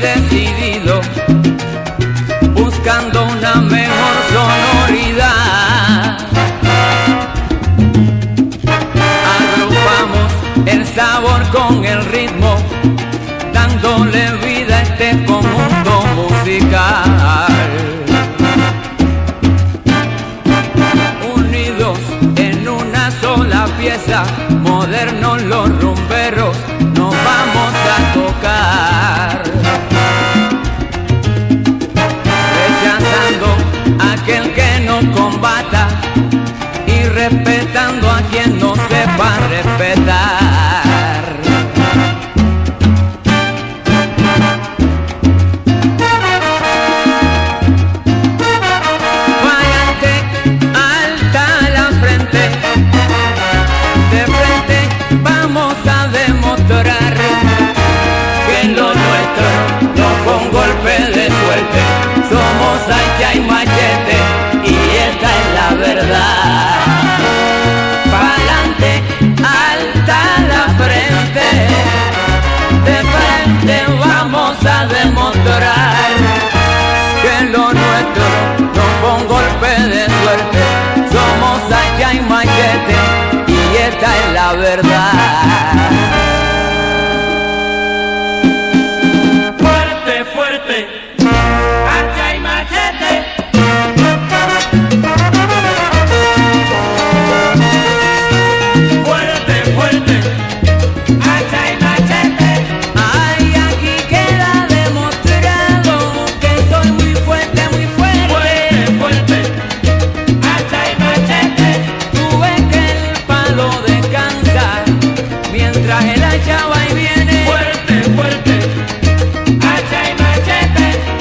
decidido, buscando una mejor sonoridad. Agrupamos el sabor con el ritmo, dándole vida a este conjunto musical. Unidos en una sola pieza, modernos los rumberos, nos vamos a tocar. Rechazando a aquel que nos combata y respetando a quien no sepa respetar. Que lo nuestro no fue un golpe de suerte, somos hacha y machete y esta es la verdad. Pa'lante, alta la frente, de frente vamos a demostrar que lo nuestro no fue un golpe de suerte, somos hacha y machete y esta es la verdad. Fuerte, hacha y machete. Fuerte, fuerte, hacha y machete. Ay, aquí queda demostrado que soy muy fuerte, muy fuerte. Fuerte, fuerte, hacha y machete. Tú ves que el palo descansa mientras el hacha va y viene. Fuerte, fuerte, hacha y machete.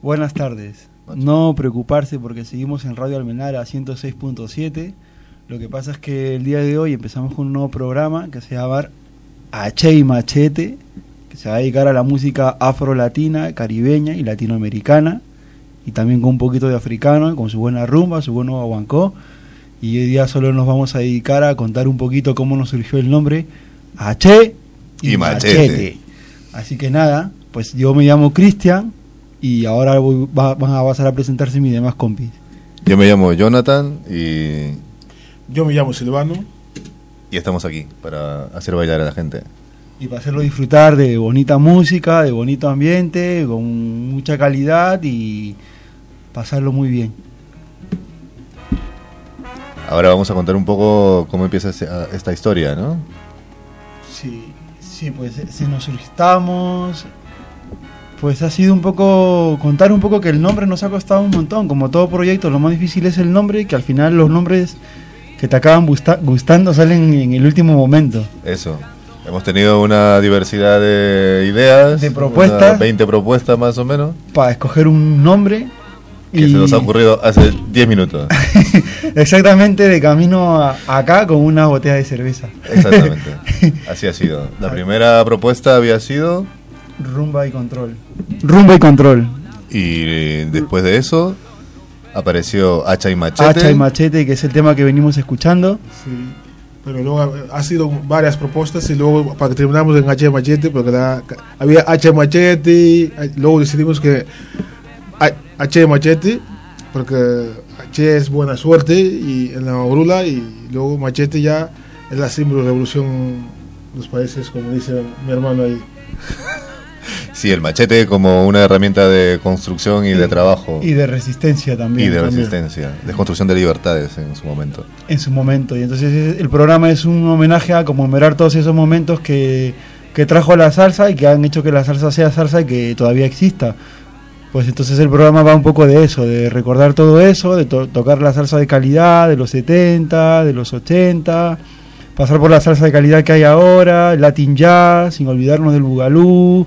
Buenas tardes. No preocuparse porque seguimos en Radio Almenara 106.7. Lo que pasa es que el día de hoy empezamos con un nuevo programa que se llama H y Machete, que se va a dedicar a la música afro-latina, caribeña y latinoamericana, y también con un poquito de africano, con su buena rumba, su buen guaguancó. Y hoy día solo nos vamos a dedicar a contar un poquito cómo nos surgió el nombre H y Machete. Así que nada, pues yo me llamo Cristian y ahora van a pasar a presentarse mis demás compis. Yo me llamo Jonathan y yo me llamo Silvano. Y estamos aquí para hacer bailar a la gente. Y para hacerlo disfrutar de bonita música, de bonito ambiente, con mucha calidad y pasarlo muy bien. Ahora vamos a contar un poco cómo empieza esta historia, ¿no? Sí, pues si nos surgistamos, pues ha sido un poco, contar un poco que el nombre nos ha costado un montón. Como todo proyecto, lo más difícil es el nombre, que al final los nombres que te acaban gustando salen en el último momento. Eso. Hemos tenido una diversidad de ideas, de propuestas, 20 propuestas más o menos, para escoger un nombre que se nos ha ocurrido hace 10 minutos. Exactamente, de camino acá con una botella de cerveza. Exactamente, así ha sido. La primera propuesta había sido Rumba y Control. Rumba y Control. Y después de eso apareció Hacha y Machete. Hacha y Machete, que es el tema que venimos escuchando. Sí, pero luego ha sido varias propuestas y luego para que terminamos en Hacha y Machete, porque había Hacha y Machete, luego decidimos que Hacha y Machete, porque Hacha es buena suerte y en la Orula, y luego Machete ya es la símbolo de revolución de los países, como dice mi hermano ahí. Sí, el machete como una herramienta de construcción y de trabajo. Y de resistencia también. Y de resistencia, de construcción de libertades en su momento. En su momento. Y entonces el programa es un homenaje a conmemorar todos esos momentos que trajo la salsa y que han hecho que la salsa sea salsa y que todavía exista. Pues entonces el programa va un poco de eso, de recordar todo eso, de tocar la salsa de calidad de los 70, de los 80, pasar por la salsa de calidad que hay ahora, el Latin Jazz, sin olvidarnos del Bugalú,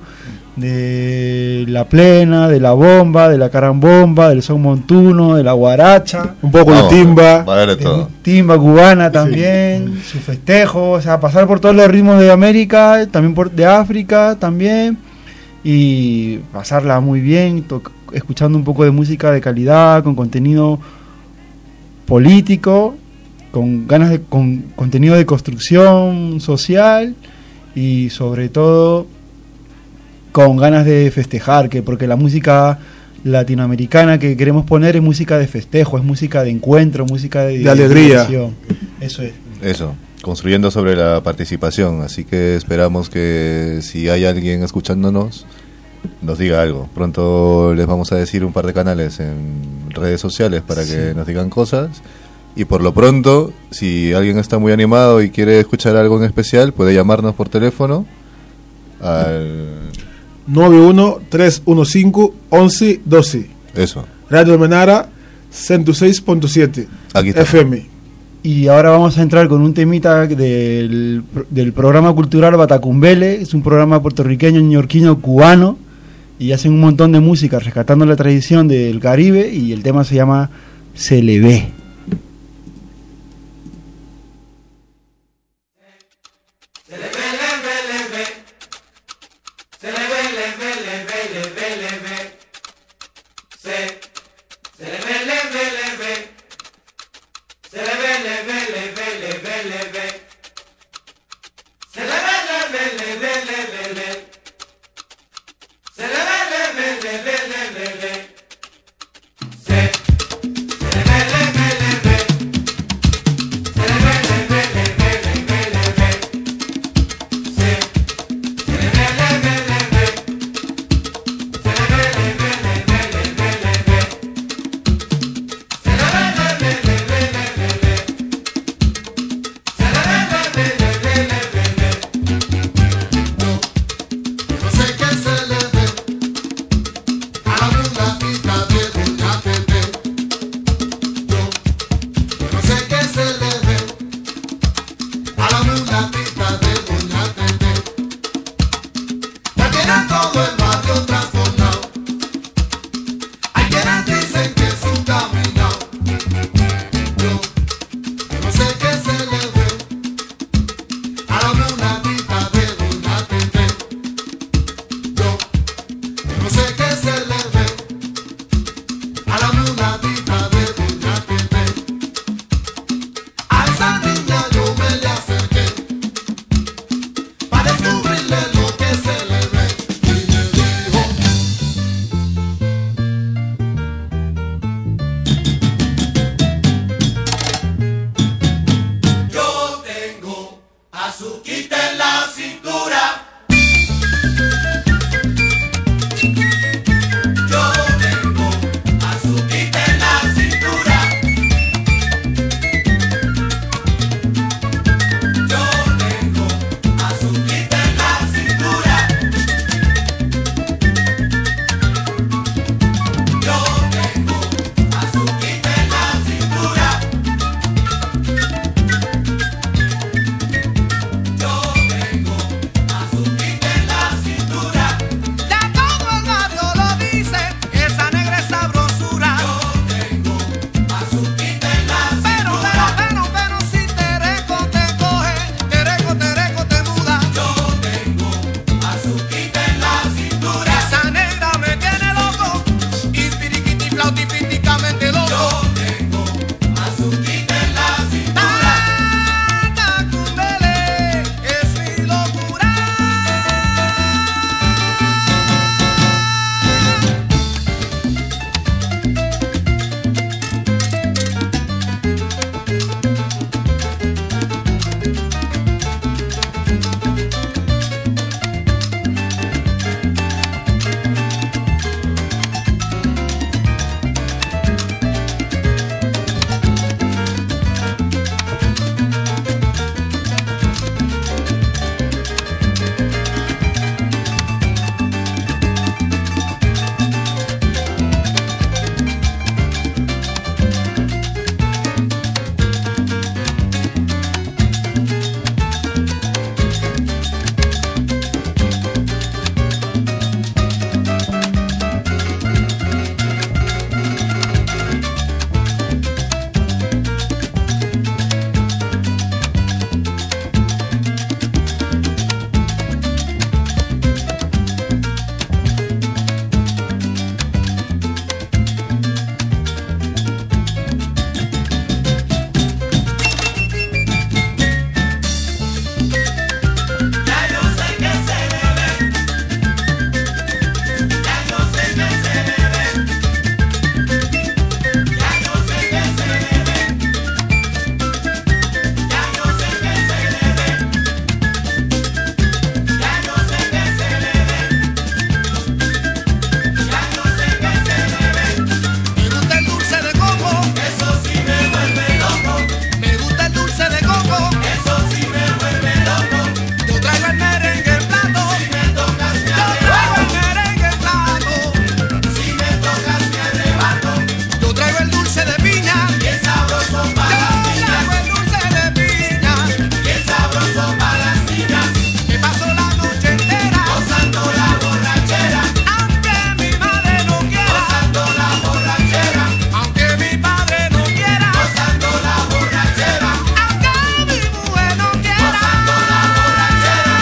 de la plena, de la bomba, de la carambomba, del son montuno, de la guaracha, un poco de timba, vale todo. Timba cubana también, sí. Su festejo, o sea, pasar por todos los ritmos de América, también de África también, y pasarla muy bien, escuchando un poco de música de calidad, con contenido político, con contenido de construcción social y sobre todo con ganas de festejar, porque la música latinoamericana que queremos poner es música de festejo, es música de encuentro, música de alegría. Eso es. Eso, construyendo sobre la participación, así que esperamos que si hay alguien escuchándonos, nos diga algo. Pronto les vamos a decir un par de canales en redes sociales para que nos digan cosas. Y por lo pronto, si alguien está muy animado y quiere escuchar algo en especial, puede llamarnos por teléfono al 91-315-1112. Eso. Radio Almenara 106.7 FM. Y ahora vamos a entrar con un temita del programa cultural Batacumbele. Es un programa puertorriqueño, ñorquino, cubano, y hacen un montón de música rescatando la tradición del Caribe, y el tema se llama Se le ve. Se en la cintura. Yo tengo azuquita en la cintura. Yo tengo azuquita en la cintura. Yo tengo azuquita en la cintura. Yo tengo azuquita en la cintura. Ya todo el barrio lo dice, esa negra es sabrosura. Yo tengo azuquita en la Pero cintura. si tereco te coge, tereco te muda. Yo tengo azuquita en la cintura. Esa negra me tiene loco, ispiriquiti flautifíticamente Yo loco. tengo azuquita en la cintura. Tacumbele es mi locura. Ya yo sé que se debe. Ya yo sé que se debe. Ya yo sé que se debe. Ya yo sé que se debe. Ya yo sé que se debe. Ya yo sé que se debe. Me gusta el dulce de coco, Eso sí me vuelve loco. me gusta el dulce de coco. Eso sí me vuelve loco. Yo traigo el merengue en plato. Si me tocas me Yo traigo arrebato. el merengue en plato. Si me tocas me arrebato. Yo traigo el dulce de piña. Bien sabroso Yo para las niñas. traigo el dulce de piña. Bien sabroso para las niñas. Me paso la noche entera, Gozando la borrachera. aunque mi madre no quiera, Gozando la borrachera. aunque mi padre no quiera, Gozando la borrachera. aunque mi mujer no quiera. Gozando la borrachera.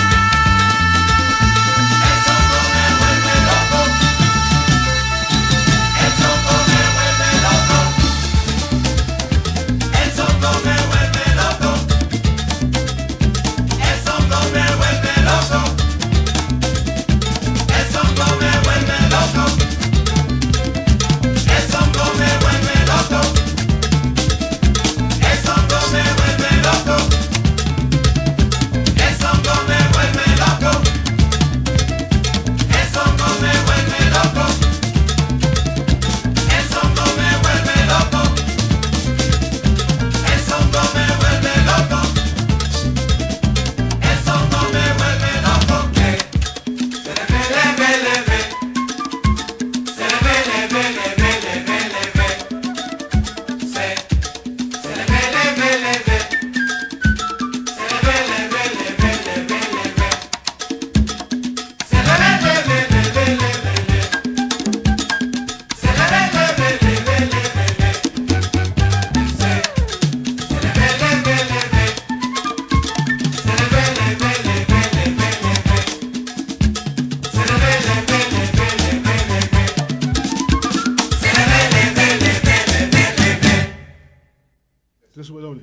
Eso no me vuelve loco. Eso no me vuelve loco. Eso no me vuelve loco. Eso no me vuelve loco. Eso no me vuelve loco. Eso no me vuelve loco. Eso no me vuelve loco. Eso no me vuelve loco. Eso no me vuelve loco. Eso no me vuelve loco. Eso no me vuelve loco. Eso no me vuelve loco. Se le ve, le ve, le ve. Se le ve, le ve, le ve, le ve, le ve. Se le ve, le ve, le ve. Se le ve, le ve, le ve, le ve, le ve. Se le ve, le ve, le ve, le ve, le. Se le ve, le ve, le ve, le ve, le. Se le ve, le ve, le ve. Se le ve, le ve, le ve, le ve, le ve. Se le ve, le ve, le ve, le ve, le ve. Se le ve, le ve, le ve, le ve, le ve. 3W.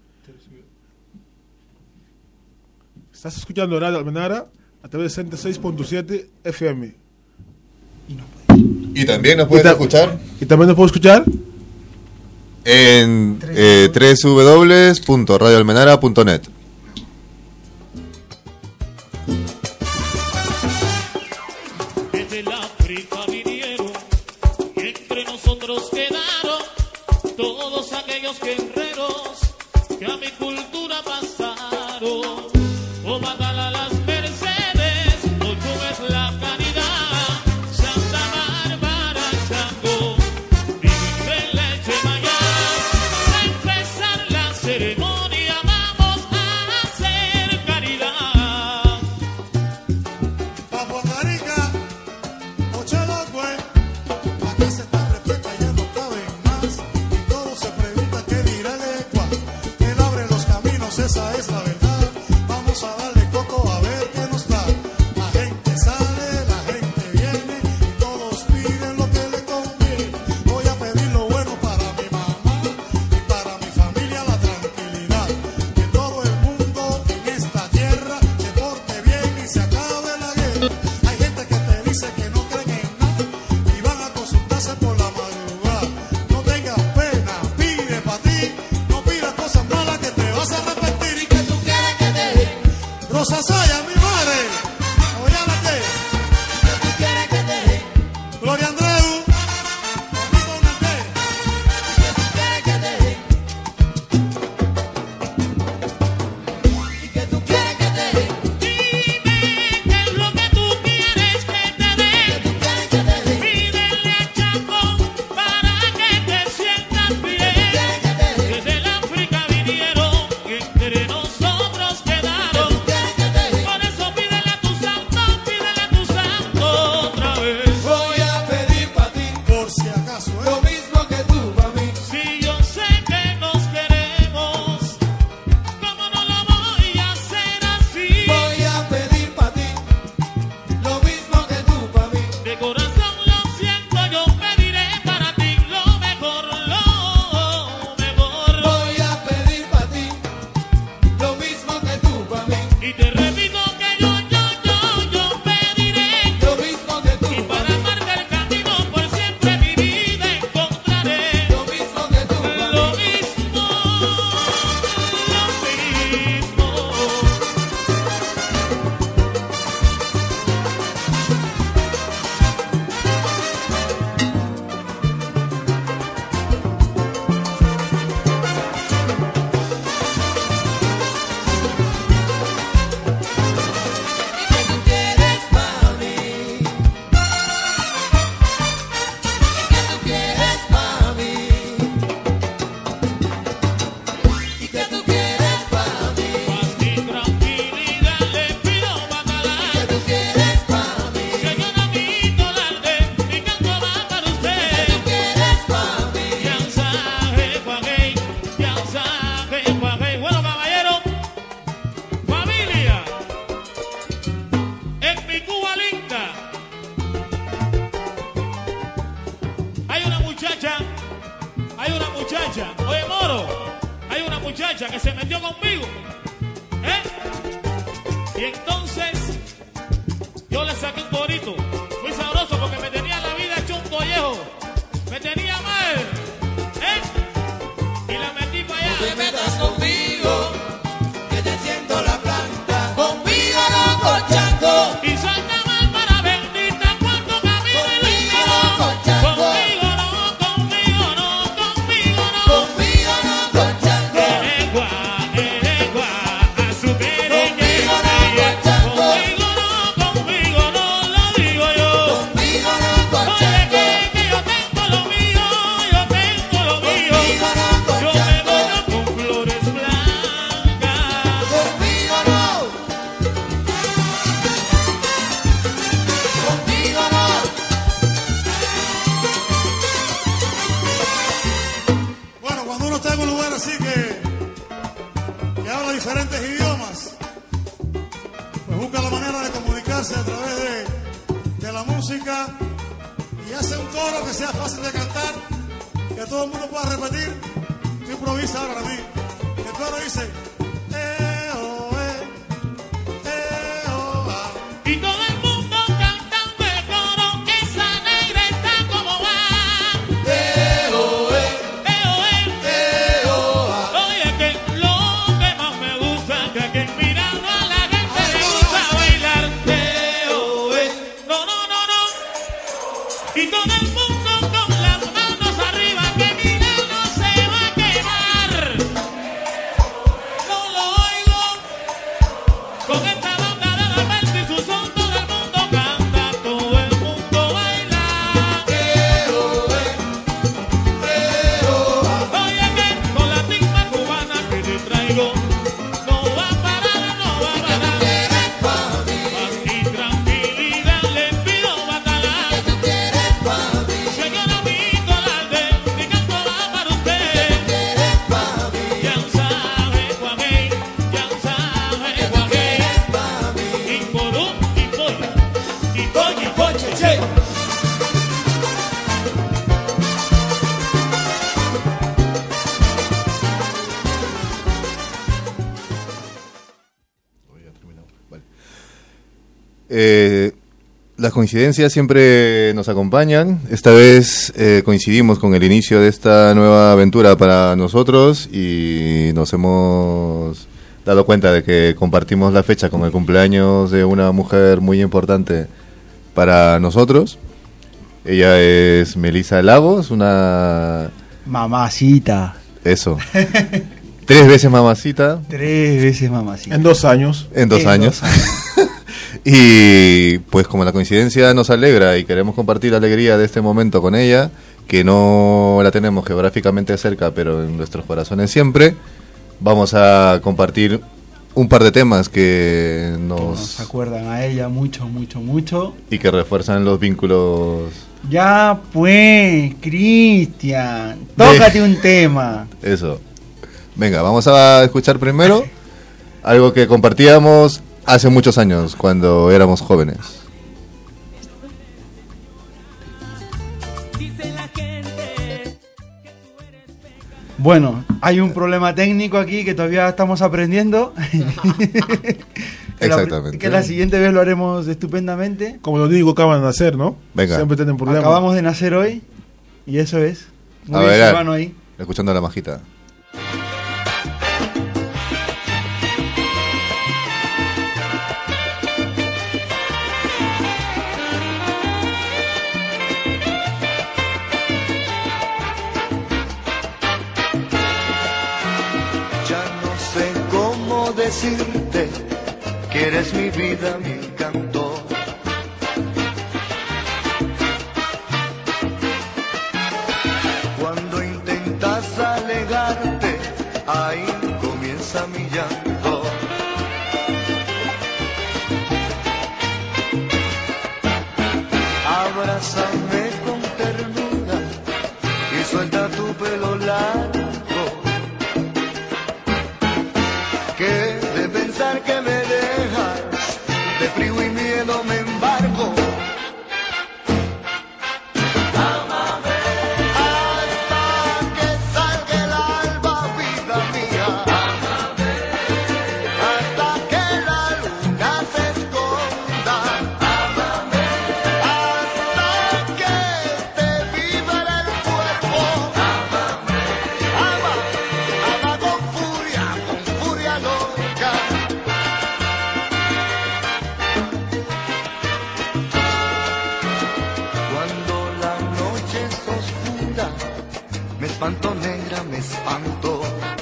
Estás escuchando Radio Almenara a través de 106.7 FM. Y también nos puedes escuchar Y también nos puedo escuchar en www.radioalmenara.net. del África vinieron y entre nosotros quedaron todos aquellos guerreros que a mi cultura pasaron. Oh, Magala, las Mercedes, Ochum es la Caridad, Santa Bárbara, Chango, Virgen Leche Maya. A empezar la ceremonia vamos a hacer caridad. Papua Carica, Ochelocue, acá se está repleta, ya no caben más. Y todo se pregunta qué dirá el Ecua. Él abre los caminos, esa es la verdad. Vamos a darle coco a ver qué nos da. La gente sale, la gente viene y todos piden lo que le conviene. Voy a pedir lo bueno para mi mamá y para mi familia, la tranquilidad. Que todo el mundo en esta tierra se porte bien y se acabe la guerra. Hay gente que te dice que no creen en nada y van a consultarse por la madrugada. No tengas pena, pide para ti, no pidas cosas malas que te vas a arrepentir. ¿Y que tú quieres que te dé? Rosa Saya, mi madre, óyate. ¿Qué tú quieres que te dé? Gloria Andreu, conmigo no te. ¿Qué tú quieres que te dé? ¿Y qué tú quieres que te dé? Dime qué es lo que tú quieres que te dé. ¿Qué tú quieres que te dé? Pídele a Chaco para que te sientas bien. ¿Quieres que te dé? Desde el África vinieron y entre nosotros quedaron. ¿Quieres que te dé? Por eso pídele a tu santo otra vez. Voy a pedir para ti Por si acaso, lo mismo que tú para mí. Si yo sé que nos queremos, ¿cómo no lo voy a hacer así? Voy a pedir para ti lo mismo que tú para mí. De corazón lo siento, yo pediré para ti lo mejor, lo mejor. Voy a pedir para ti lo mismo que tú para mí. Y te repito que yo pediré. Lo mismo que tú Y para para mí. marcar el camino por siempre mi vida encontraré. Lo mismo que tú para Lo mí. mismo, lo mismo. ¿Qué tú quieres para mí? ¿Qué tú quieres para mí? ¿Y qué tú quieres para mí? Paz y tranquilidad le pido, Bacalá. ¿Qué tú quieres para mí? Señor Amito Larde, mi canto va para ¿Qué usted. tú quieres para mí? Bueno, caballero, familia, en mi Cuba linda hay una muchacha, oye Moro, hay una muchacha que se metió conmigo, y entonces yo le saqué un corito muy sabroso porque me tenía la vida hecho un collejo, me tenía mal, y la metí para allá. Te metas conmigo, que te siento la planta. Conmigo no con Chango. Y Santa Bárbara bendita cuando camino el Conmigo río. no, con Chango. Conmigo no, conmigo no, conmigo no. Conmigo no con Chango. Eregua, a su quereña. Conmigo no, con Chango. Conmigo no, lo digo yo. Conmigo no con Oye, Chango. que yo tengo lo mío, yo tengo lo mío. Conmigo no con Yo me Chango. baño con flores blancas. Conmigo no. Conmigo no. bueno, cuando uno está en un lugar así que habla diferentes idiomas, pues busca la manera de comunicarse a través de la música y hace un coro que sea fácil de cantar, que todo el mundo pueda repetir. Tú improvisa ahora a mí. El coro dice, oh, ah. Y todo el mundo cantando el coro, esa negra está como va. Oye, que lo que más me gusta, que mirando a la gente le gusta bailar. No, no, no, no. Las coincidencias siempre nos acompañan. Esta vez coincidimos con el inicio de esta nueva aventura para nosotros y nos hemos dado cuenta de que compartimos la fecha con el cumpleaños de una mujer muy importante para nosotros. Ella es Melissa Lagos, una... Mamacita. Eso. 3 veces mamacita. 3 veces mamacita. En 2 años. En 2 años. Y pues como la coincidencia nos alegra y queremos compartir la alegría de este momento con ella, que no la tenemos geográficamente cerca, pero en nuestros corazones siempre, vamos a compartir un par de temas que nos acuerdan a ella mucho, mucho, mucho. Y que refuerzan los vínculos. Ya pues, Cristian, tócate un tema. Eso. Venga, vamos a escuchar primero algo que compartíamos hace muchos años, cuando éramos jóvenes. Bueno, hay un problema técnico aquí que todavía estamos aprendiendo. Exactamente. Que la siguiente vez lo haremos estupendamente. Como lo digo, acaban de nacer, ¿no? Venga. Siempre tienen problemas. Acabamos de nacer hoy y eso es. Muy bien, ver, Silvano ahí. Escuchando a la majita. Decirte que eres mi vida, mi encanto. Cuando intentas alegarte, ahí comienza mi llanto. Abrázame con ternura y suelta tu pelo largo. Que me dejas, de frío y miedo me embargo. Ámame hasta que salga el alba, vida mía. Ámame hasta que la luna se esconda. Ámame hasta que te vibra el cuerpo. Ámame, ama con furia loca. Me espanto, negra, me espanto.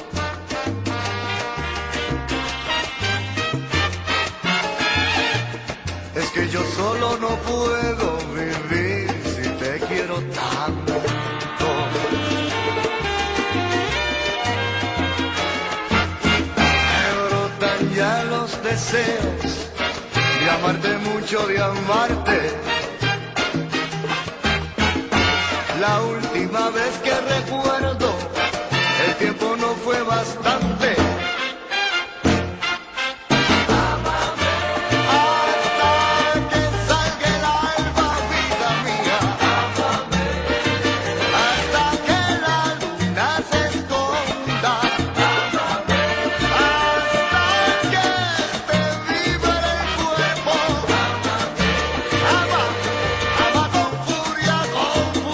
Es que yo solo no puedo vivir si te quiero tanto. Me brotan ya los deseos de amarte mucho, de amarte. La última vez que recuerdo, el tiempo no fue bastante. Ámame hasta que salga el alba, vida mía. Ámame hasta que la luna se esconda. Ámame hasta que te vibre el cuerpo. Ámame, ama con furia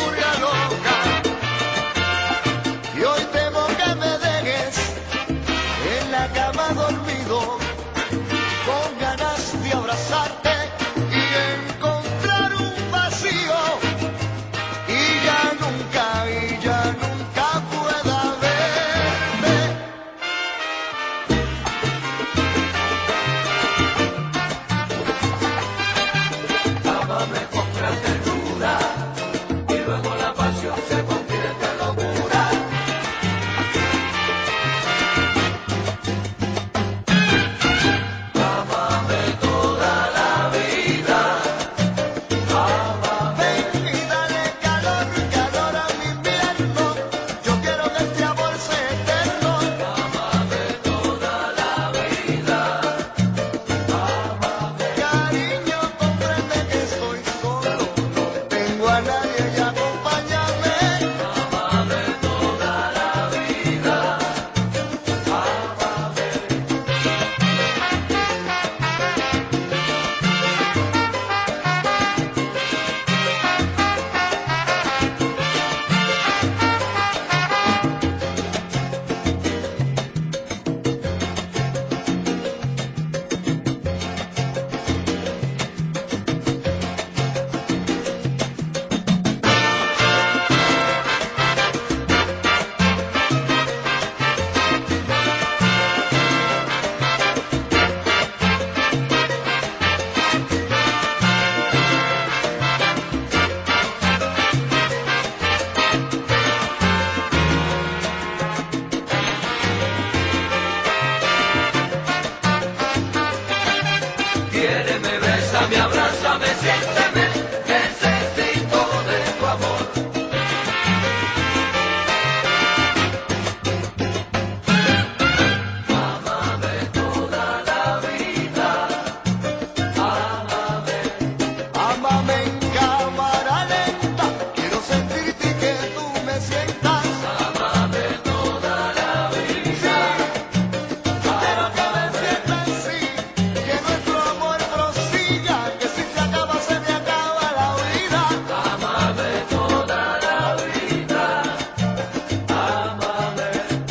loca. Y hoy temo que me dejes Mami, abrázame, siénteme, necesito de tu amor. Ámame toda la vida, ámame en cámara lenta, quiero sentirte y que tú me sientas. Ámame toda la vida, quiero que me sientas así, que nuestro amor prosiga, que si se acaba se me acaba la vida. Ámame toda la vida, ámame.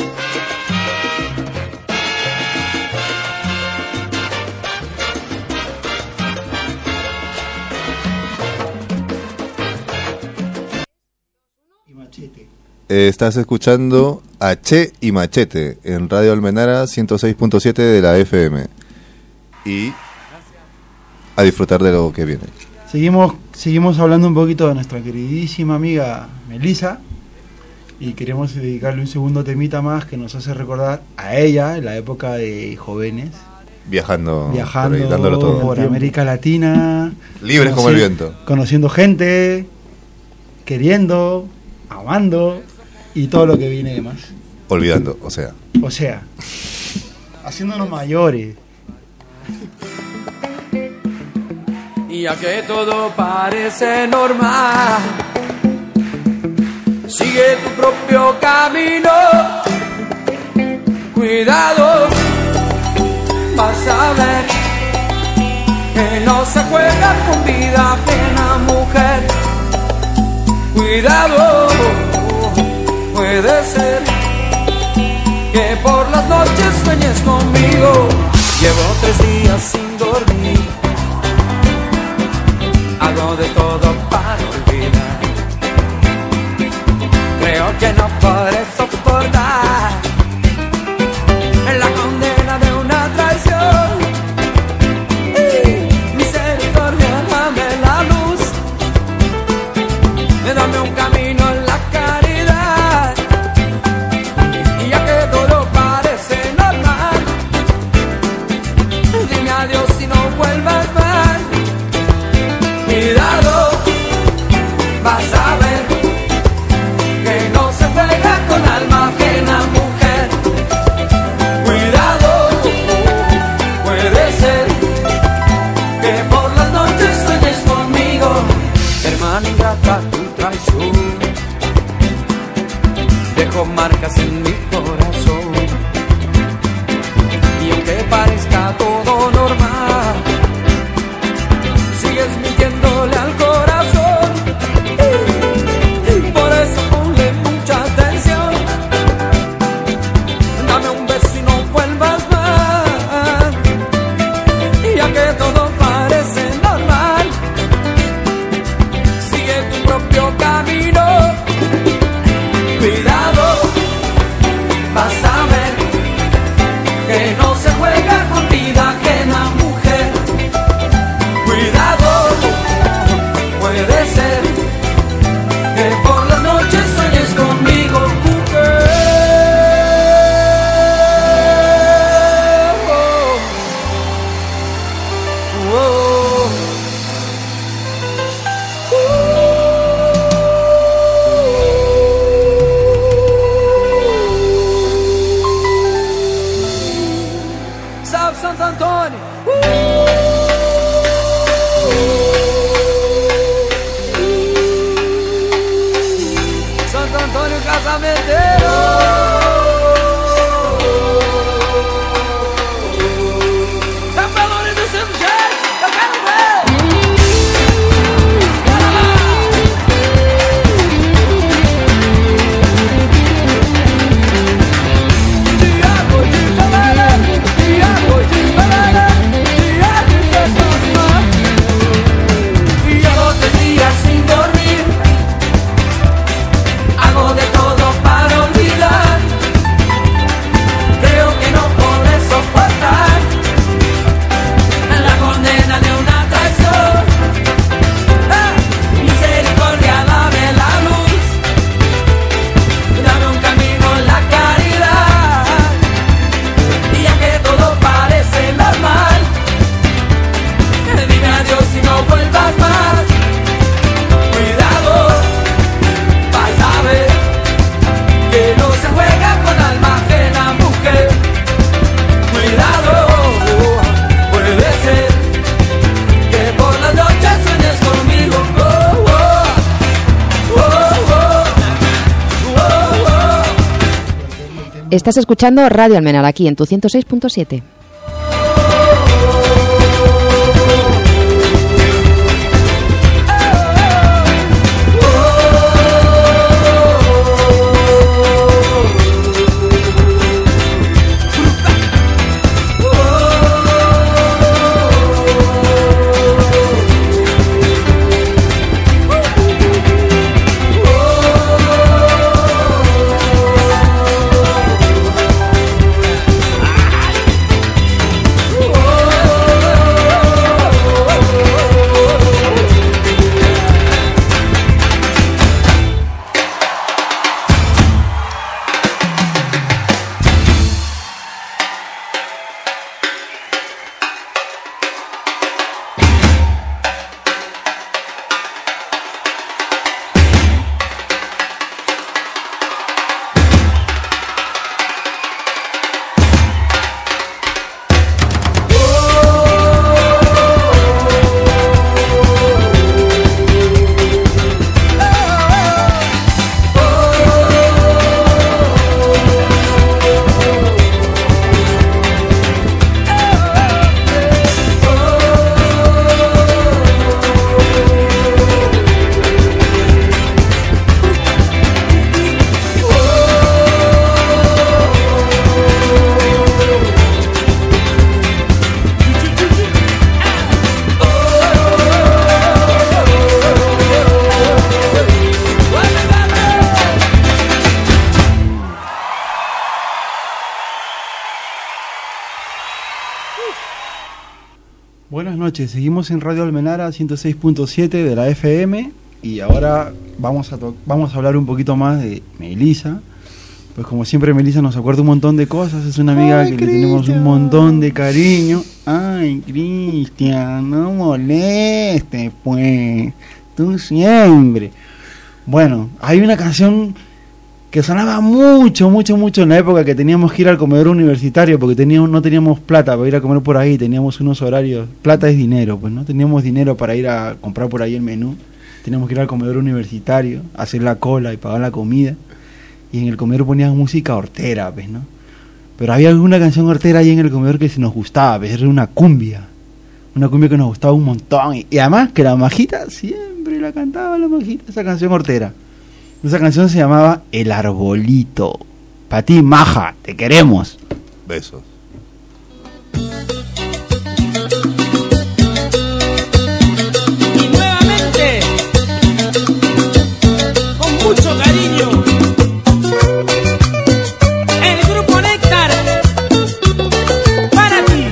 Y Machete. Estás escuchando a Che y Machete en Radio Almenara 106.7 de la FM. Y a disfrutar de lo que viene. Seguimos hablando un poquito de nuestra queridísima amiga Melissa. Y queremos dedicarle un segundo temita más que nos hace recordar a ella en la época de jóvenes. Viajando, Viajando por ahí, dándolo todo. por América Latina. Libres como el viento. Conociendo gente, queriendo, amando y todo lo que viene de más. Olvidando, o sea. O sea, haciéndonos mayores. Y ya que todo parece normal, sigue tu propio camino. Cuidado, vas a ver que no se juega con vida ajena, mujer. Cuidado, puede ser que por las noches sueñes conmigo. Llevo 3 días sin dormir, hago de todo para olvidar. Creo que no podré soportar la condena de una traición. Misericordia, dame la luz, dame un camino en la caridad. Y ya que todo parece normal, dime adiós y no vuelvas más. Cuidado, Estás escuchando Radio Almenar aquí en tu 106.7. Buenas noches, seguimos en Radio Almenara 106.7 de la FM y ahora vamos a hablar un poquito más de Melissa. Pues como siempre Melissa nos acuerda un montón de cosas, es una amiga que le tenemos un montón de cariño. Ay, Cristian, no molestes pues, tú siempre. Bueno, hay una canción que sonaba mucho en la época que teníamos que ir al comedor universitario porque no teníamos plata para ir a comer por ahí, teníamos unos horarios, plata es dinero, pues no teníamos dinero para ir a comprar por ahí el menú, teníamos que ir al comedor universitario, hacer la cola y pagar la comida, y en el comedor ponían música hortera, pues, ¿no? Pero había alguna canción hortera ahí en el comedor que se nos gustaba, pues era una cumbia que nos gustaba un montón, y además que la Majita siempre la cantaba la Majita, esa canción hortera. Esa canción se llamaba El Arbolito. Para ti, Maja, te queremos. Besos. Y nuevamente, con mucho cariño, el grupo Néctar, para ti.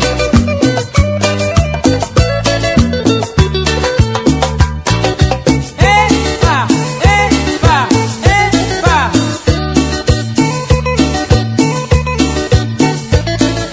¡Epa! ¡Epa! ¡Epa!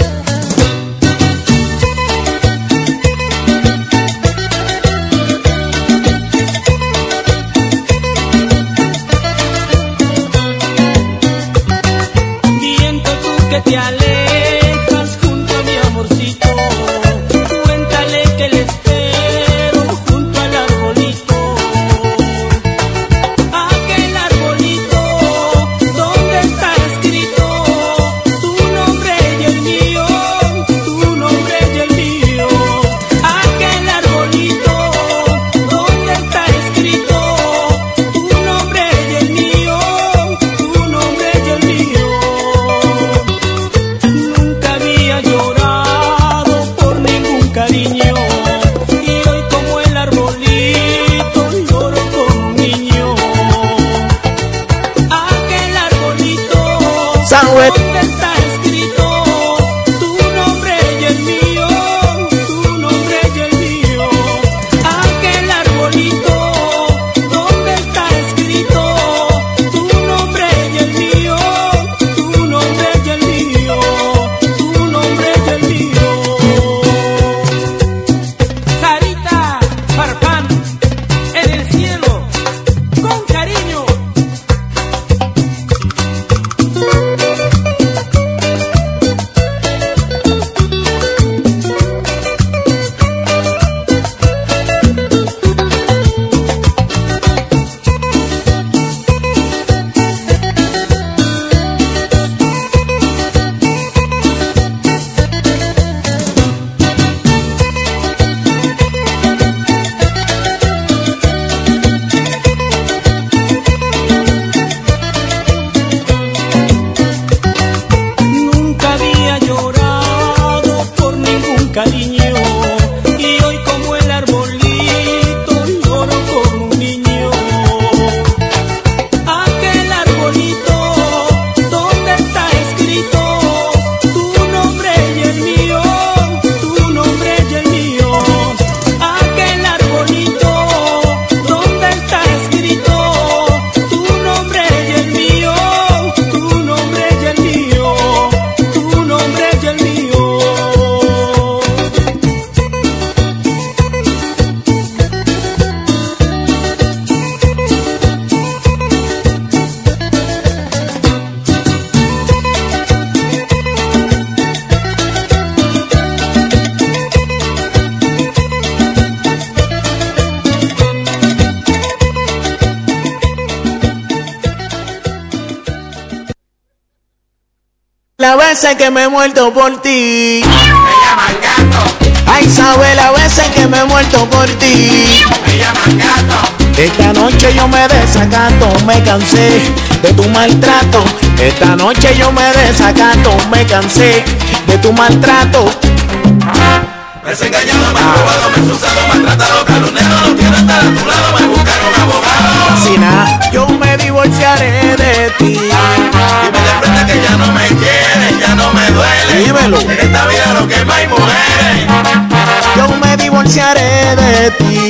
Las veces que me he muerto por ti. Me llaman gato, Ay, sabe las veces que me he muerto por ti. me llaman gato. Esta noche yo me desacato, me cansé de tu maltrato. Esta noche yo me desacato, me cansé de tu maltrato. Me has engañado, me has robado, me has usado, maltratado, calumniado. No quiero estar a tu lado, me buscaron un abogado. Si nada, yo me divorciaré de ti. Dime de frente que ya no me quieres, ya no me duele. Dímelo. En esta vida lo que más hay mujeres. Yo me divorciaré de ti.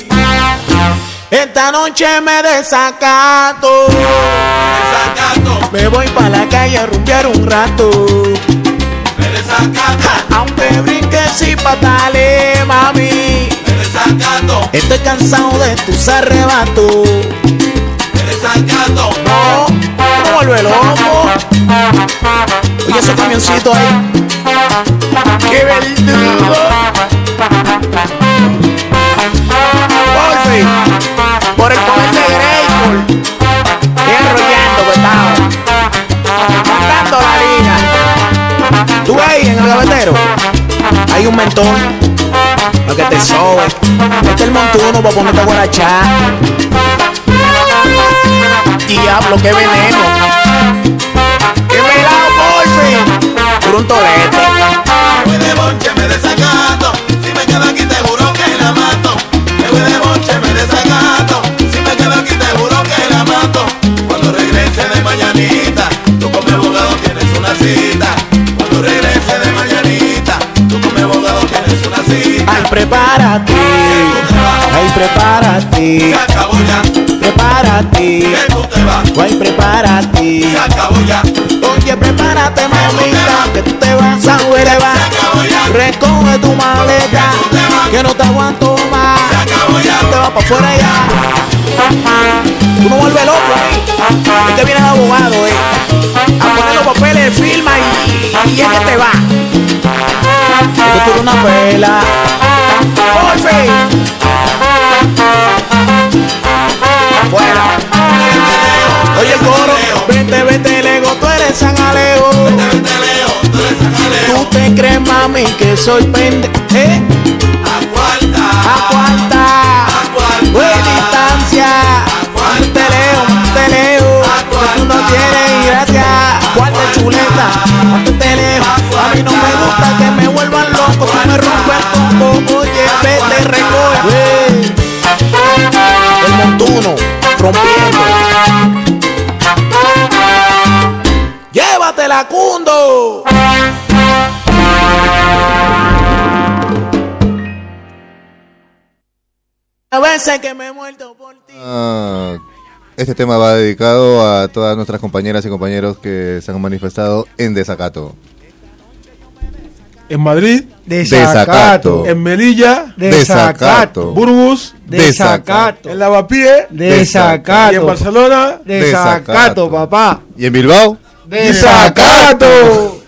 Esta noche me desacato. Desacato, Me voy pa' la calle a rumbear un rato. me desacato, Aunque brinques y patales, mami. me desacato, Estoy cansado de tus arrebatos. me desacato. No, no vuelve loco. Oye, ese camioncito ahí. ¡Qué verdugo! Porfi, por el poder de Greyford. Estoy enrollando, petado. Montando la liga. Tú ahí en el gavetero hay un mentón. Lo que te sobe. Este es el montuno para ponerte a guarachar. Diablo, qué veneno. Qué pelado, porfi. Por un tolete. Me voy de bonche, me desacato. Si me quedo aquí te juro que la mato. Me voy de bonche, me desacato. Si me quedo aquí te juro que la mato. Cuando regrese de mañanita, tú con mi abogado tienes una cita. Cuando regrese de mañanita, tú con mi abogado tienes una cita. Ay, prepárate. Ay, prepárate. Se acabó ya, Prepárate. que tú te vas. Ay, prepárate. Se acabó ya, Oye, prepárate, mamita, que tú te vas a ver, se acabó ya, recoge tu maleta, que no te aguanto más. se acabó ya. Te vas para afuera ya. Tú no vuelves loco ahí. Es que viene el abogado, a poner los papeles, firma y es que te va. Esto es por una pela. Porfi. Fuera. Oye, el coro, vente, vente, lego, tú eres San Alejo. Vete, Leo, tú eres San Alejo. Tú te crees, mami, que soy pende... A cuarta, A cuarta. a cuarta. Güey, distancia. Te leo. Que tú no tienes gracia. Cuarta chuleta. Te leo. A mí no me gusta que me vuelvan loco. Tú me rompes el coco. Oye, vete, recoge. El montuno, rompiendo. Llévatela, Cundo. A veces que me he muerto por ti. Este tema va dedicado a todas nuestras compañeras y compañeros que se han manifestado en desacato. En Madrid, Desacato. en Melilla, Desacato. Burgos, Desacato. en Lavapié Desacato. y en Barcelona. Desacato, papá. ¿Y en Bilbao? Desacato.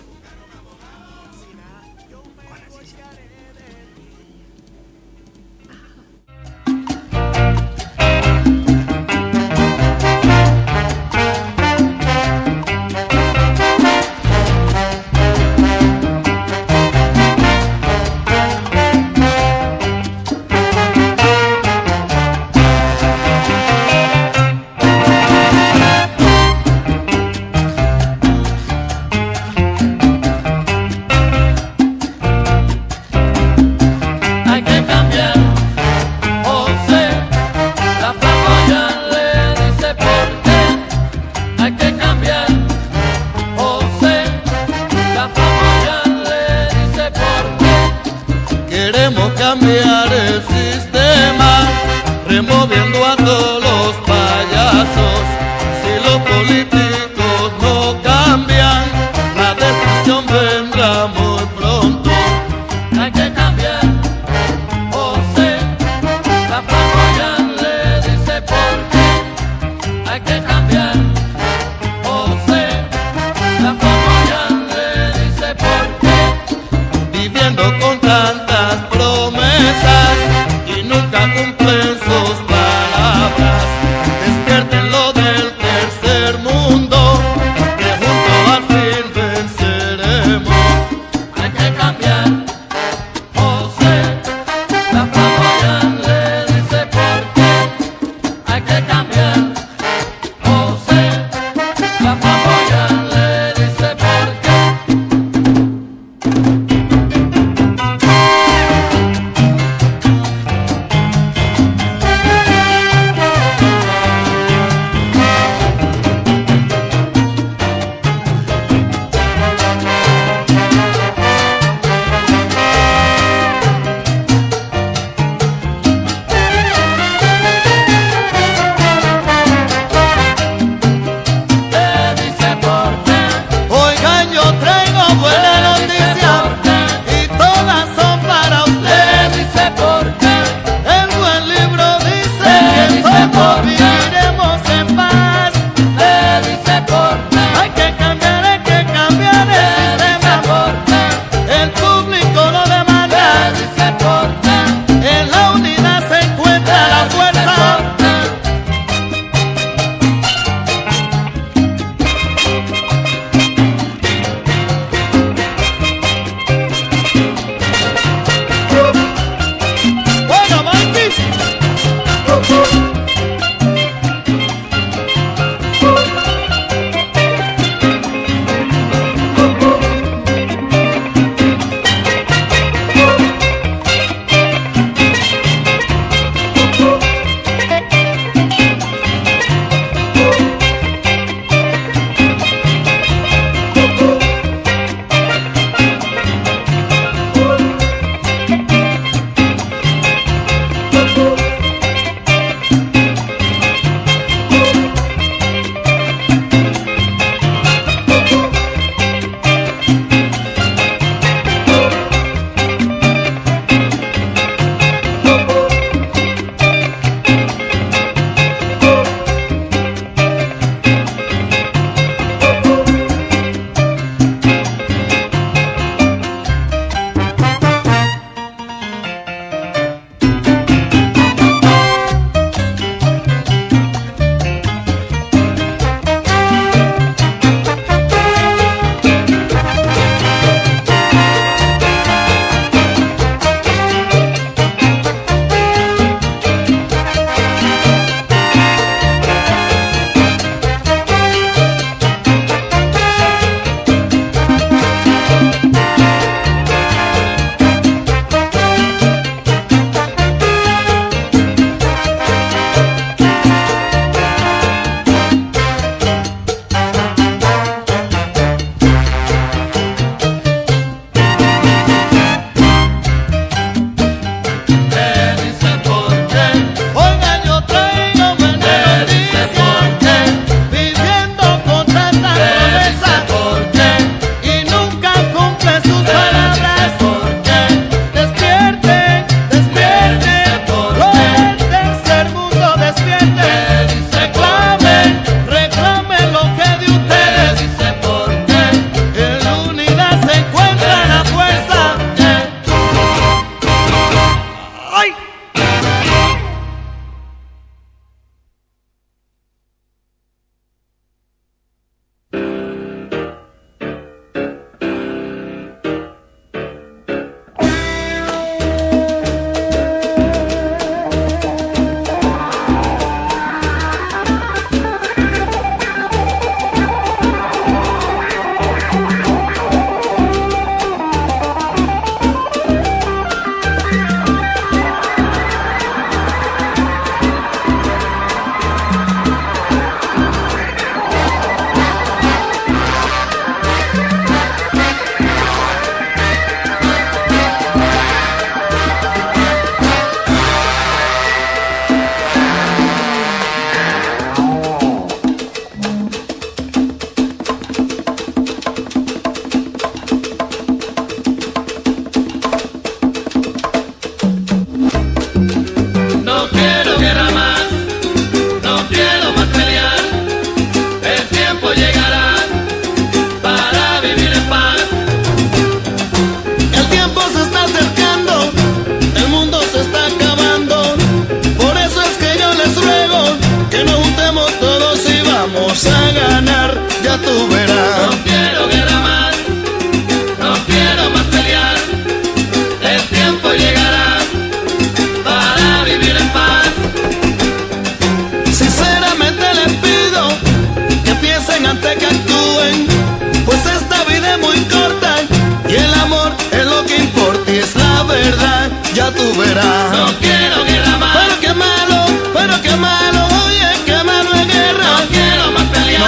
tú verás. No quiero guerra más. Pero qué malo, oye, qué malo es guerra. No quiero más pelear.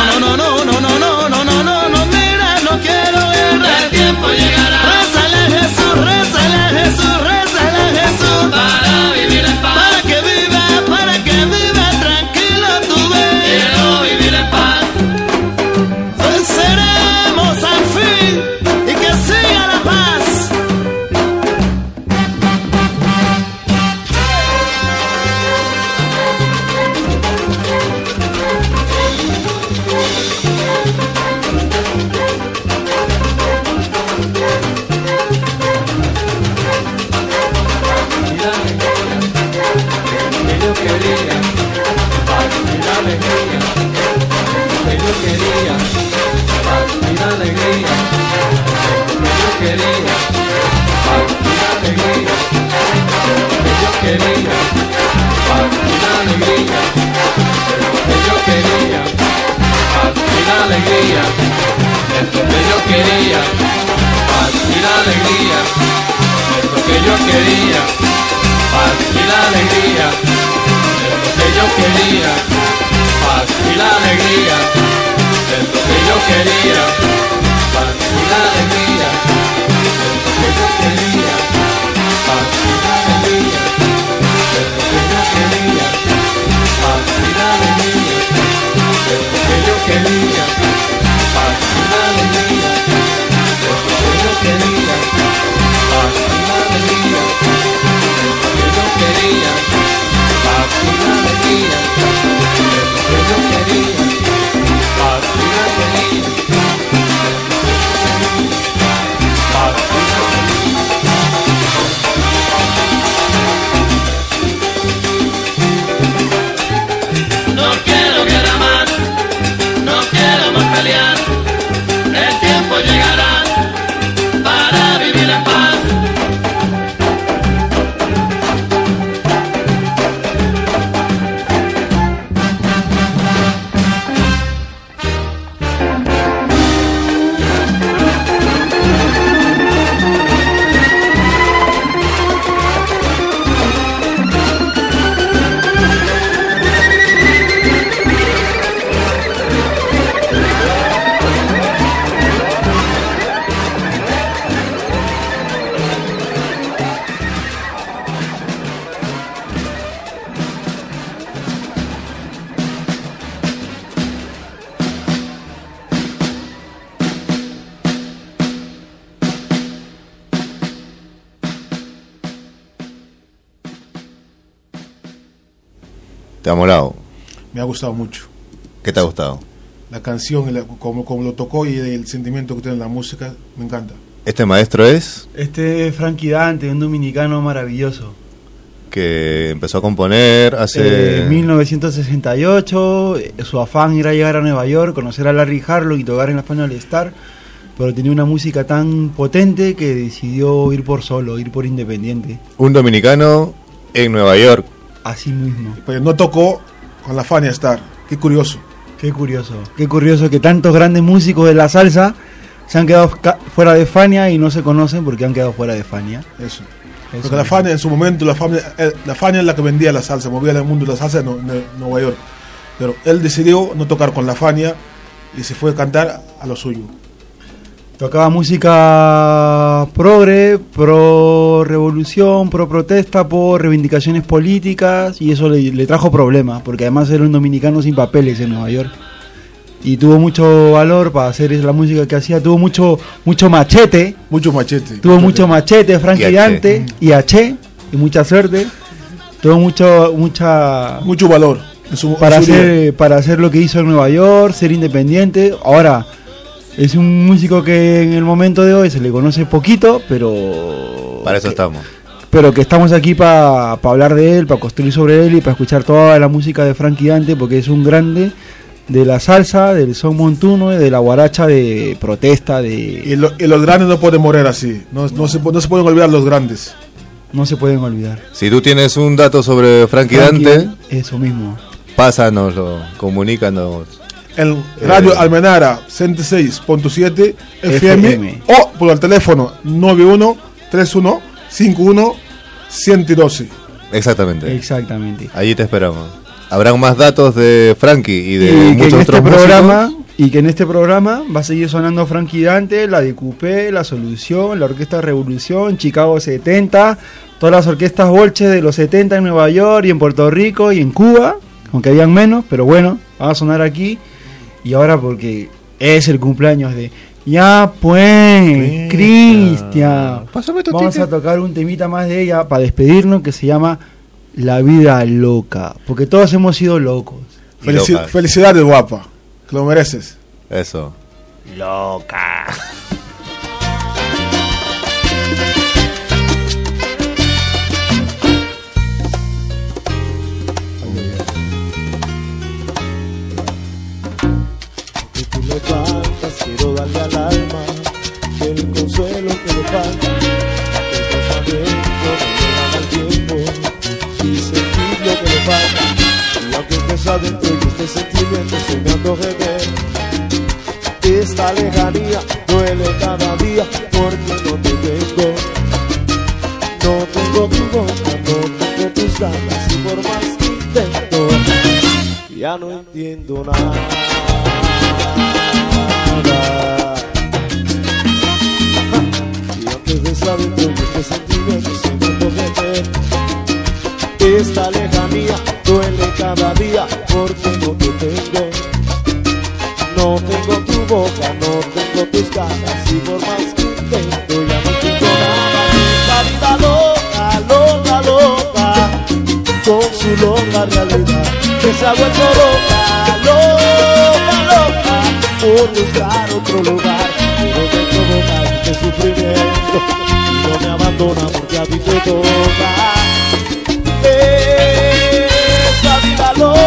No, mira, no quiero guerra. El tiempo llegará. Rézale a Jesús, rézale a Jesús, rézale a Jesús. Para vivir en paz. Para que viva tranquilo tú ves. Quiero vivir en paz. Venceremos al fin y que siga la paz. Alegría, es lo que yo quería, paz y la alegría, es lo que yo quería, paz y la alegría, es lo que yo quería, paz y la alegría, es lo que yo quería, paz y la alegría, es lo que yo quería, paz y la alegría, es lo que yo quería, paz y la alegría, es lo que yo quería. Paz y la alegría, es lo que yo quería. Paz y la alegría, es lo que yo quería. Paz y la alegría, es lo que yo quería. Paz y la alegría, paz y la alegría. No quiero guerra más. No quiero más pelear, el tiempo llegará para vivir en paz. ¿Te ha molado? Me ha gustado mucho. ¿Qué te ha gustado? La canción, como lo tocó y el sentimiento que tiene la música, me encanta. ¿Este maestro es? Este es Frankie Dante, un dominicano maravilloso. Que empezó a componer hace... 1968, su afán era llegar a Nueva York, conocer a Larry Harlow y tocar en la Final Star, pero tenía una música tan potente que decidió ir por solo, ir por independiente. Un dominicano en Nueva York. Así mismo. Pero no tocó con la Fania Star. Qué curioso. Qué curioso que tantos grandes músicos de la salsa se han quedado fuera de Fania y no se conocen porque han quedado fuera de Fania. Eso. Porque la Fania en su momento, la Fania es la que vendía la salsa, movía el mundo de la salsa en Nueva York. Pero él decidió no tocar con la Fania y se fue a cantar a lo suyo. Tocaba música progre, pro revolución, pro protesta, por reivindicaciones políticas, y eso le trajo problemas, porque además era un dominicano sin papeles en Nueva York. Y tuvo mucho valor para hacer la música que hacía, tuvo mucho machete. Tuvo mucho machete, Frankie Dante, y H, y mucha suerte. Tuvo mucho valor para hacer lo que hizo en Nueva York, ser independiente. Ahora, es un músico que en el momento de hoy se le conoce poquito, pero... Para eso estamos. Pero que estamos aquí para hablar de él, para construir sobre él y para escuchar toda la música de Frankie Dante, porque es un grande de la salsa, del son montuno, de la guaracha, de protesta, de... Y los grandes no pueden morir así, no se pueden olvidar los grandes. No se pueden olvidar. Si tú tienes un dato sobre Frankie Dante... Eso mismo. Pásanoslo, comunícanos. En Radio Almenara 106.7 FM o por el teléfono 913151 112. Exactamente. Exactamente. Allí te esperamos. Habrán más datos de Frankie y de Y que muchos en este otros programa músicos. y que en este programa va a seguir sonando Frankie Dante, la de Coupé, la Solución, la Orquesta Revolución, Chicago 70, todas las orquestas bolches de los 70 en Nueva York y en Puerto Rico y en Cuba, aunque habían menos, pero bueno, van a sonar aquí. Y ahora porque es el cumpleaños de ya pues Cristian, vamos a tocar un temita más de ella para despedirnos que se llama La Vida Loca, porque todos hemos sido locos. Felicidades, guapa, que lo mereces. Eso. Loca. Que tú me faltas, quiero darle al alma el consuelo que le falta. El pensamiento que le gana el tiempo y sentir lo que le falta. Y aunque estés adentro y este sentimiento se me antoje ver, esta lejanía duele cada día porque no te tengo. No tengo tu boca, no tengo tus ganas y por más que intento ya no entiendo nada. Y aunque estés adentro y este sentimiento se me antoje ver, esta lejanía duele cada día porque no te tengo. No tengo tu boca, no tengo tus ganas y por más que intento ya no entiendo nada. Esta vida loca, loca, loca, con su loca realidad, que se ha vuelto loca, loca, loca, por buscar otro lugar, pero me provoca este sufrimiento y no me abandona porque a ti te toca. Esta vida loca.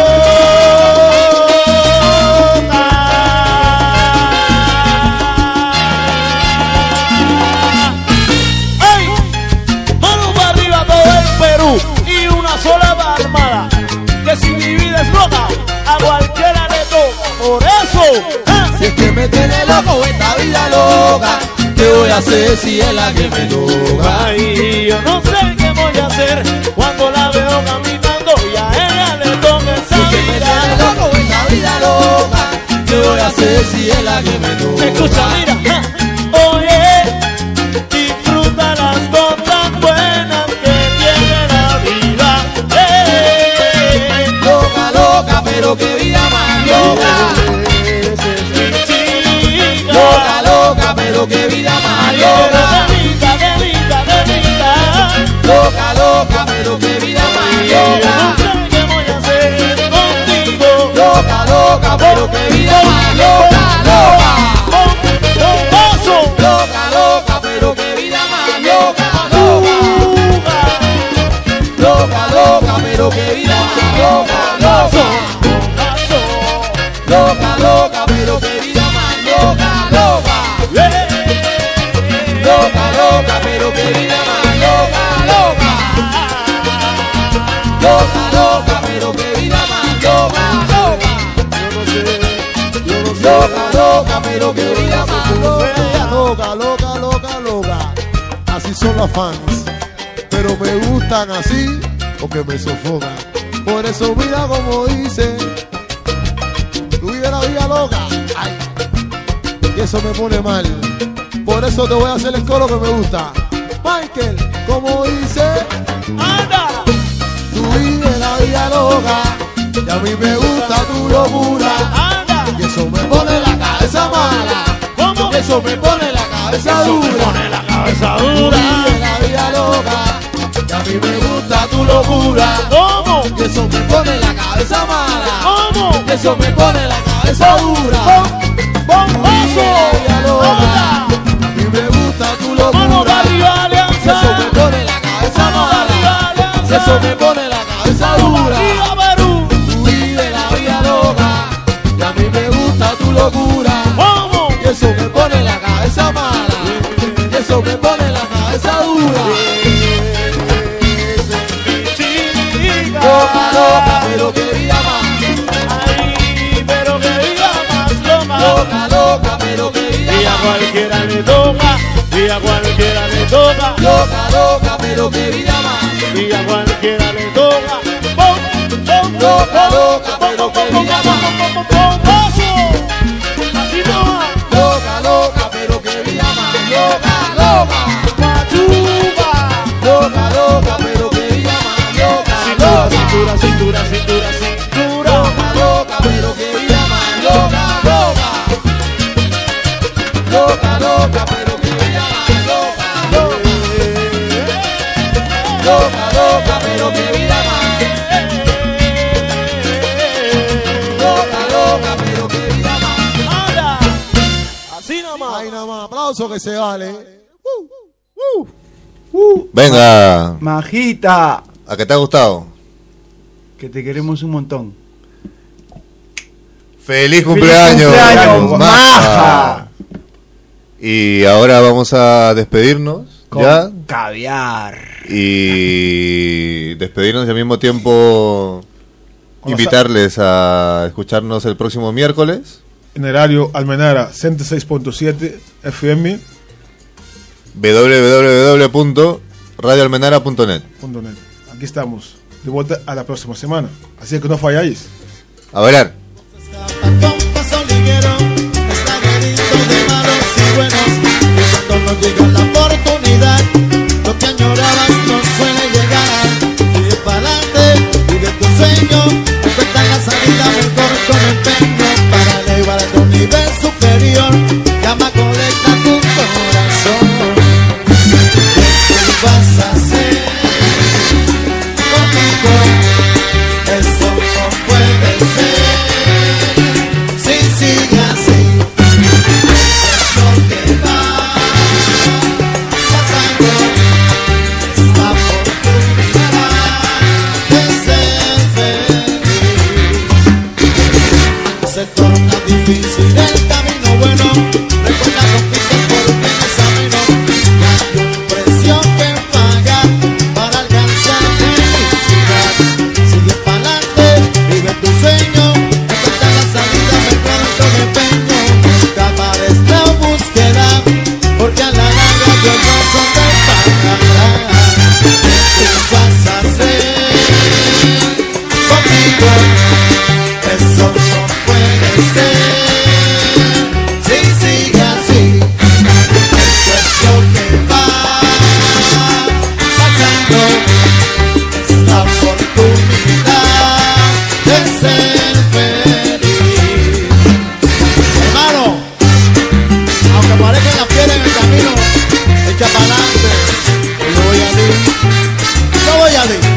Y una sola armada, que si mi vida es loca, a cualquiera le toca. Por eso, si es que me tiene loco esta vida loca, ¿qué voy a hacer si es la que me toca? Ay, yo no sé qué voy a hacer cuando la veo caminando y a ella le toca esa vida. Si es que me tiene loco esta vida loca, ¿qué voy a hacer si es la que me toca? Escucha, mira, oye, disfruta las cosas buenas que tiene la vida. Loca, loca, pero qué vida más loca. Loca, loca, pero qué vida más loca. Loca, loca, pero qué vida más loca. No sé qué voy a hacer contigo. Loca, loca, pero qué vida más loca. Loca, loca, loca, pero qué vida más loca. Loca, loca, loca, pero qué vida más loca. Loca, loca, loca, pero qué vida más loca. Loca, loca, loca, pero qué vida más loca. Loca, loca, loca, pero qué vida más loca. Loca, loca, loca, pero qué vida más loca. Loca, loca, loca, loca. Así son las fans, pero me gustan así porque me sofocan. Por eso mira como dice, tú vives la vida loca. Ay, y eso me pone mal. Por eso te voy a hacer el coro que me gusta. Michael, como dice, anda. Tú vives la vida loca y a mí me gusta tu locura. Anda. Y eso me pone la cabeza mala. ¿Cómo? Eso me pone la cabeza Eso dura. me pone la cabeza Tú dura. vives la vida loca y a mí me gusta tu locura. ¿Cómo? Y eso me pone la cabeza mala. ¿Cómo? Y eso me pone la cabeza dura. Bombazo. A mí me gusta tu Mano locura. arriba, alianza. Eso me pone la cabeza Mano mala. arriba, alianza. Eso me pone la cabeza dura. Arriba, Perú. Tú vives la vida loca y a mí me gusta tu locura. ¿Cómo? Y eso me pone la cabeza mala. Y eso me pone la cabeza dura. Loca, loca, pero qué vida más. Ay, pero qué vida más loca. Loca, loca, pero qué vida Y a más. cualquiera le toca, y Y a cualquiera le toca, loca, loca, pero qué vida más. y a cualquiera le toca. Loca, loca, pero qué vida más. Así no va. Loca, loca, pero qué vida más. Loca, loca. Machuca. Loca, loca, pero qué vida más. Loca, loca. Cintura, cintura, cintura, cintura. Loca, loca, pero qué vida más. Loca, loca. Loca, loca, pero qué vida más. Loca, loca. Loca, loca, pero qué vida más. Loca, loca, pero qué vida más. Ahora, así nomás. Ahí nada más, aplauso que se vale. Venga, Majita, ¿a qué te ha gustado? que te queremos un montón. ¡Feliz cumpleaños! cumpleaños, Maja! Maja! Y ahora vamos a despedirnos, Con ¿ya? caviar. Y despedirnos y al mismo tiempo invitarles a escucharnos el próximo miércoles. En el horario Almenara 106.7 FM. www.radioalmenara.net. .net. Aquí estamos, de vuelta a la próxima semana. Así que no falláis. A bailar. Con paso ligero, está grito de malos y buenos. Y cuando nos llega la oportunidad, lo que añorabas no suele llegar. Sigue pa'lante, vive tu sueño, encuentra la salida mejor con empeño para elevar a un nivel superior. Llama, conecta tu corazón. ¿Qué vas a hacer conmigo? Eso no puede ser. Si sigue así, es lo que va pasando. Esta oportunidad de ser feliz se torna difícil el camino bueno. Recuerda, no piques porque es ameno. Hay un precio que pagar para alcanzar felicidad. Sigue pa'lante, vive tu sueño. Encuentra la salida mejor con empeño. Nunca pares la búsqueda, porque a la larga Dios no son de pagar. ¿Qué vas a hacer conmigo? Eso no puede ser. Si sigue así, esto es lo que va pasando. Es la oportunidad de ser feliz. Hermano, aunque parezca la piedra en el camino, echa pa'lante. Yo voy a ti, yo voy a ti.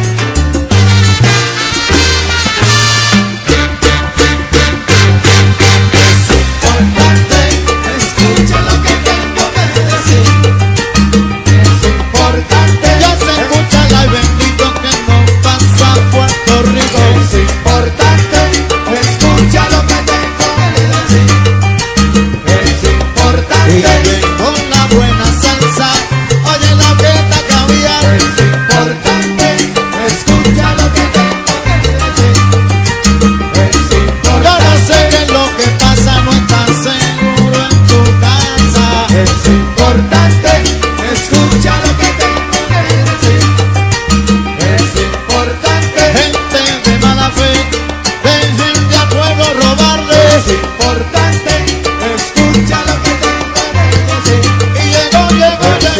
Es importante, escucha lo que tengo que decir. Es importante, ya se escucha la y bendito que no pasa a Puerto Rico. Es importante, escucha lo que tengo que decir. Es importante, y con la buena salsa, oye lo que está caviar. Es importante, escucha lo que tengo que decir. Es importante, yo no sé qué es lo que pasa, no estás seguro en tu casa. Es importante, escucha lo que tengo que decir. Es importante, gente de mala fe, dejen de a fuego robarle. Es importante, escucha lo que tengo que decir. Y llegó la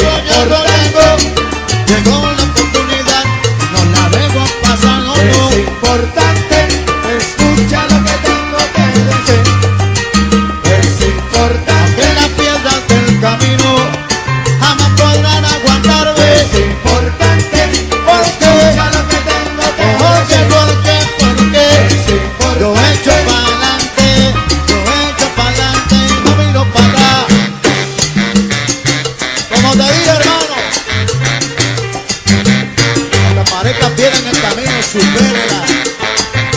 oportunidad, no la dejo pasar, no, no. Es importante, escucha lo que tengo que decir. Es importante, que las piedras del camino jamás podrán aguantarme. Es importante, escucha lo que tengo que decir. Porque yo echo pa'lante, y no miro para atrás. Como te digo, hermano, aunque parezca piedra en el camino, supérala.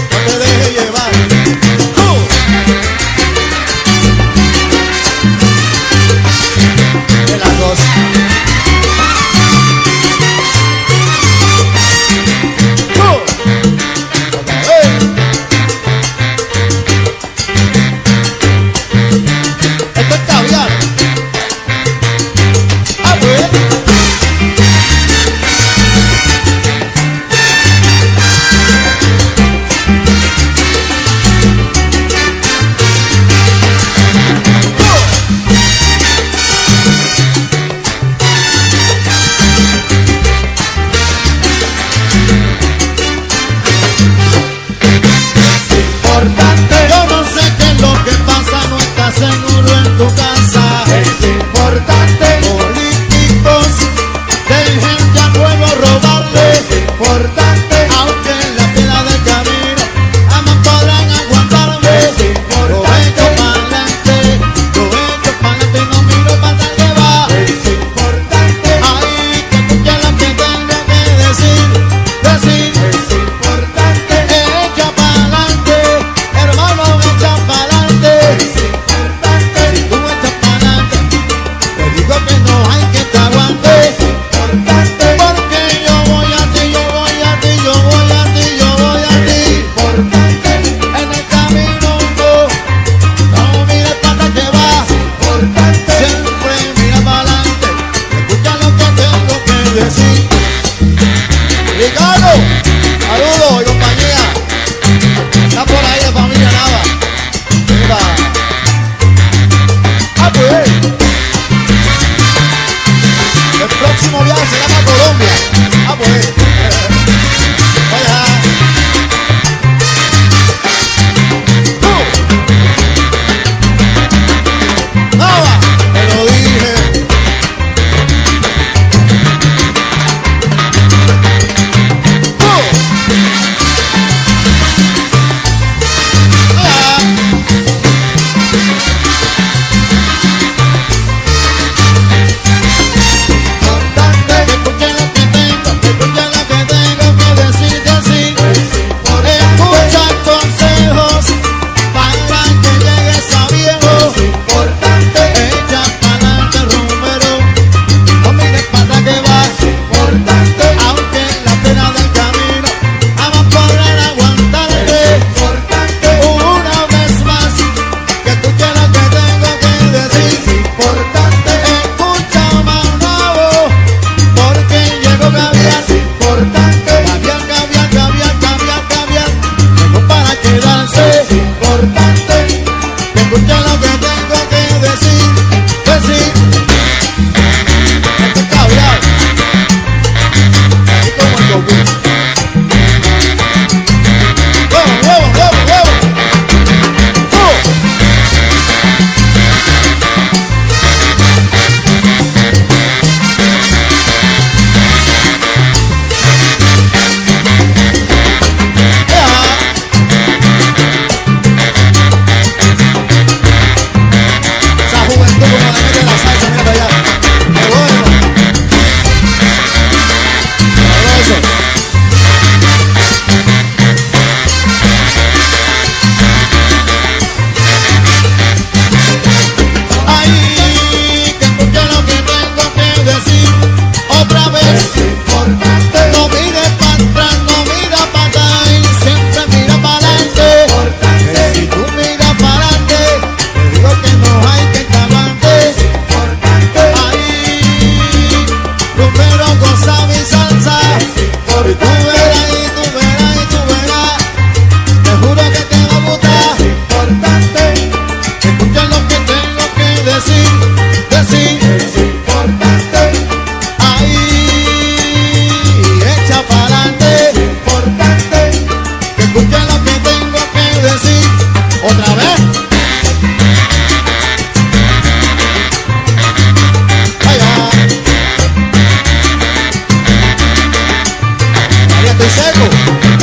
fuerte y seco.